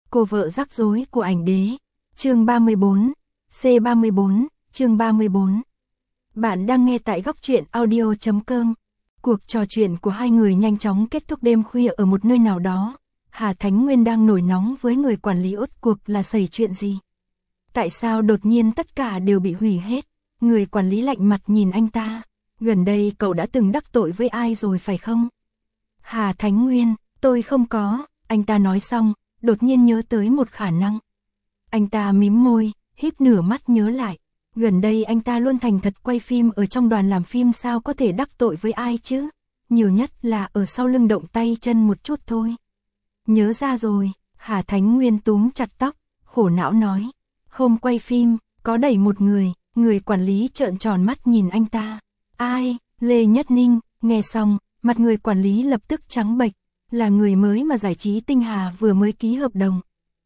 Cô vợ rắc rối của ảnh đế. Chương 34, C34, chương 34. Bạn đang nghe tại góc truyện audio.com. Cuộc trò chuyện của hai người nhanh chóng kết thúc đêm khuya ở một nơi nào đó. Hà Thánh Nguyên đang nổi nóng với người quản lý, rốt cuộc là xảy chuyện gì? Tại sao đột nhiên tất cả đều bị hủy hết? Người quản lý lạnh mặt nhìn anh ta. Gần đây cậu đã từng đắc tội với ai rồi phải không? Hà Thánh Nguyên, tôi không có. Anh ta nói xong, đột nhiên nhớ tới một khả năng. Anh ta mím môi, híp nửa mắt nhớ lại. Gần đây anh ta luôn thành thật quay phim ở trong đoàn làm phim, sao có thể đắc tội với ai chứ? Nhiều nhất là ở sau lưng động tay chân một chút thôi. Nhớ ra rồi, Hà Thánh Nguyên túm chặt tóc, khổ não nói. Hôm quay phim, có đẩy một người quản lý trợn tròn mắt nhìn anh ta. Ai? Lê Nhất Ninh. Nghe xong, mặt người quản lý lập tức trắng bệch, là người mới mà Giải trí Tinh Hà vừa mới ký hợp đồng.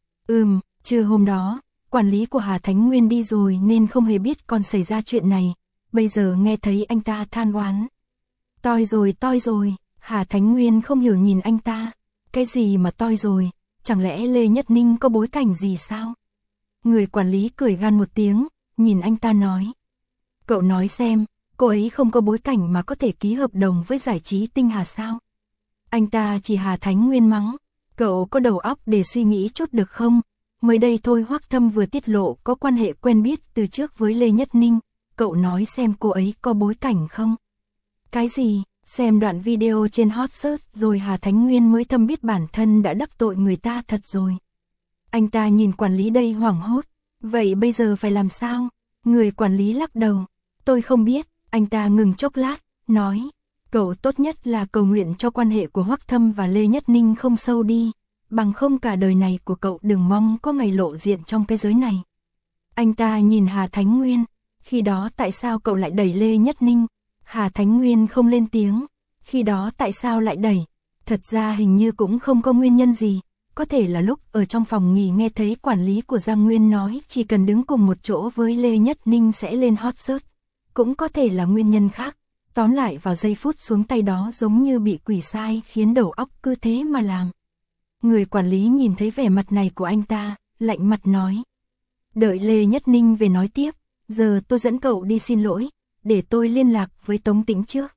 Trưa hôm đó, quản lý của Hà Thánh Nguyên đi rồi nên không hề biết còn xảy ra chuyện này, bây giờ nghe thấy anh ta than oán. Toi rồi, Hà Thánh Nguyên không hiểu nhìn anh ta. Cái gì mà toi rồi, chẳng lẽ Lê Nhất Ninh có bối cảnh gì sao? Người quản lý cười gan một tiếng, nhìn anh ta nói. Cậu nói xem, cô ấy không có bối cảnh mà có thể ký hợp đồng với Giải trí Tinh Hà sao? Anh ta chỉ Hà Thánh Nguyên mắng. Cậu có đầu óc để suy nghĩ chút được không? Mới đây thôi Hoắc Thâm vừa tiết lộ có quan hệ quen biết từ trước với Lê Nhất Ninh. Cậu nói xem cô ấy có bối cảnh không? Cái gì? Xem đoạn video trên hot search rồi Hà Thánh Nguyên mới thâm biết bản thân đã đắc tội người ta thật rồi. Anh ta nhìn quản lý đây hoảng hốt. Vậy bây giờ phải làm sao? Người quản lý lắc đầu. Tôi không biết. Anh ta ngừng chốc lát, nói. Cậu tốt nhất là cầu nguyện cho quan hệ của Hoắc Thâm và Lê Nhất Ninh không sâu đi. Bằng không cả đời này của cậu đừng mong có ngày lộ diện trong cái giới này. Anh ta nhìn Hà Thánh Nguyên. Khi đó tại sao cậu lại đẩy Lê Nhất Ninh? Hà Thánh Nguyên không lên tiếng. Khi đó tại sao lại đẩy? Thật ra hình như cũng không có nguyên nhân gì. Có thể là lúc ở trong phòng nghỉ nghe thấy quản lý của Giang Nguyên nói chỉ cần đứng cùng một chỗ với Lê Nhất Ninh sẽ lên hot search. Cũng có thể là nguyên nhân khác. Tóm lại vào giây phút xuống tay đó giống như bị quỷ sai khiến đầu óc cứ thế mà làm. Người quản lý nhìn thấy vẻ mặt này của anh ta, lạnh mặt nói. Đợi Lê Nhất Ninh về nói tiếp, giờ tôi dẫn cậu đi xin lỗi, để tôi liên lạc với Tống Tĩnh trước.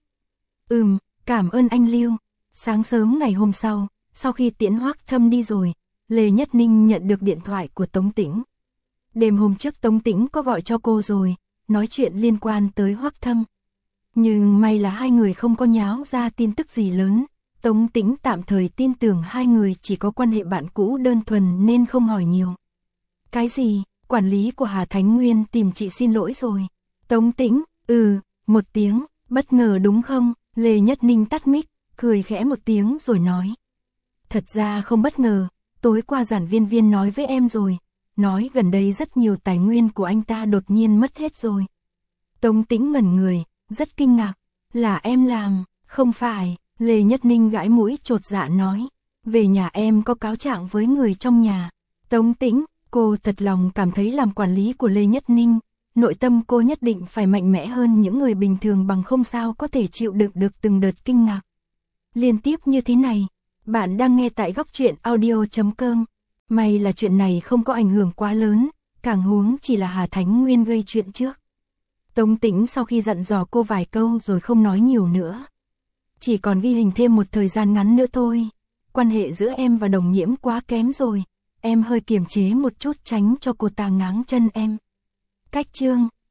Cảm ơn anh Lưu. Sáng sớm ngày hôm sau khi tiễn Hoắc Thâm đi rồi, Lê Nhất Ninh nhận được điện thoại của Tống Tĩnh. Đêm hôm trước Tống Tĩnh có gọi cho cô rồi, nói chuyện liên quan tới Hoắc Thâm. Nhưng may là hai người không có nháo ra tin tức gì lớn. Tống Tĩnh tạm thời tin tưởng hai người chỉ có quan hệ bạn cũ đơn thuần nên không hỏi nhiều. Cái gì? Quản lý của Hà Thánh Nguyên tìm chị xin lỗi rồi. Tống Tĩnh, một tiếng, bất ngờ đúng không? Lê Nhất Ninh tắt mic, cười khẽ một tiếng rồi nói. Thật ra không bất ngờ, tối qua Giản Viên nói với em rồi. Nói gần đây rất nhiều tài nguyên của anh ta đột nhiên mất hết rồi. Tống Tĩnh ngẩn người, rất kinh ngạc. Là em làm? Không phải. Lê Nhất Ninh gãi mũi chột dạ nói. Về nhà em có cáo trạng với người trong nhà. Tống Tĩnh, cô thật lòng cảm thấy làm quản lý của Lê Nhất Ninh, nội tâm cô nhất định phải mạnh mẽ hơn những người bình thường, bằng không sao có thể chịu đựng được từng đợt kinh ngạc liên tiếp như thế này. Bạn đang nghe tại góc truyện audio.com. May là chuyện này không có ảnh hưởng quá lớn, càng huống chỉ là Hà Thánh Nguyên gây chuyện trước. Tống Tĩnh sau khi dặn dò cô vài câu rồi không nói nhiều nữa. Chỉ còn ghi hình thêm một thời gian ngắn nữa thôi. Quan hệ giữa em và Đồng Nhiễm quá kém rồi. Em hơi kiềm chế một chút tránh cho cô ta ngáng chân em. Cách chương